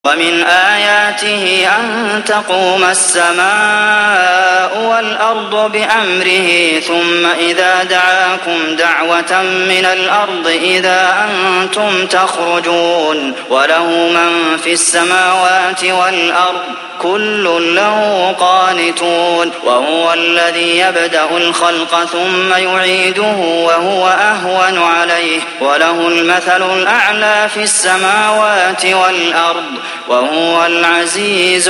ومن آياته أن تقوم السماء والأرض بأمره ثم إذا دعاكم دعوة من الأرض إذا أنتم تخرجون وله من في السماوات والأرض كل له قانتون وهو الذي يبدأ الخلق ثم يعيده وهو أهون عليه وله المثل الأعلى في السماوات والأرض وهو العزيز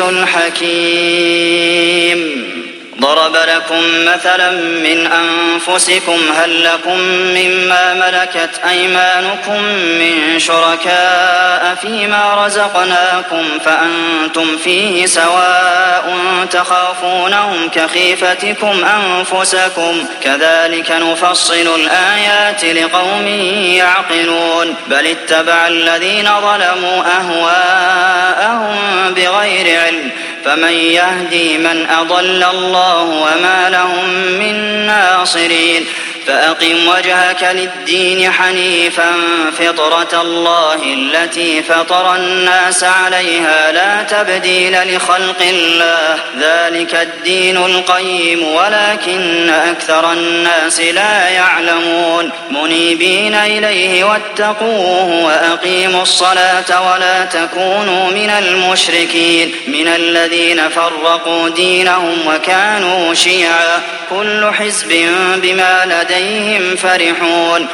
الحكيم ضرب لكم مثلا من أنفسكم هل لكم مما ملكت أيمانكم من شركاء فيما رزقناكم فأنتم فيه سواء تخافونهم كخيفتكم أنفسكم كذلك نفصل الآيات لقوم يعقلون بل اتبع الذين ظلموا أهواءهم بغير علم فمن يهدي من أضل الله وما لهم من ناصرين فأقم وجهك للدين حنيفا فطرة الله التي فطر الناس عليها لا تبديل لخلق الله ذلك الدين القيم ولكن أكثر الناس لا يعلمون منيبين إليه واتقوه وأقيموا الصلاة ولا تكونوا من المشركين من الذين فرقوا دينهم وكانوا شيعا كل حزب بما لديهم فرحون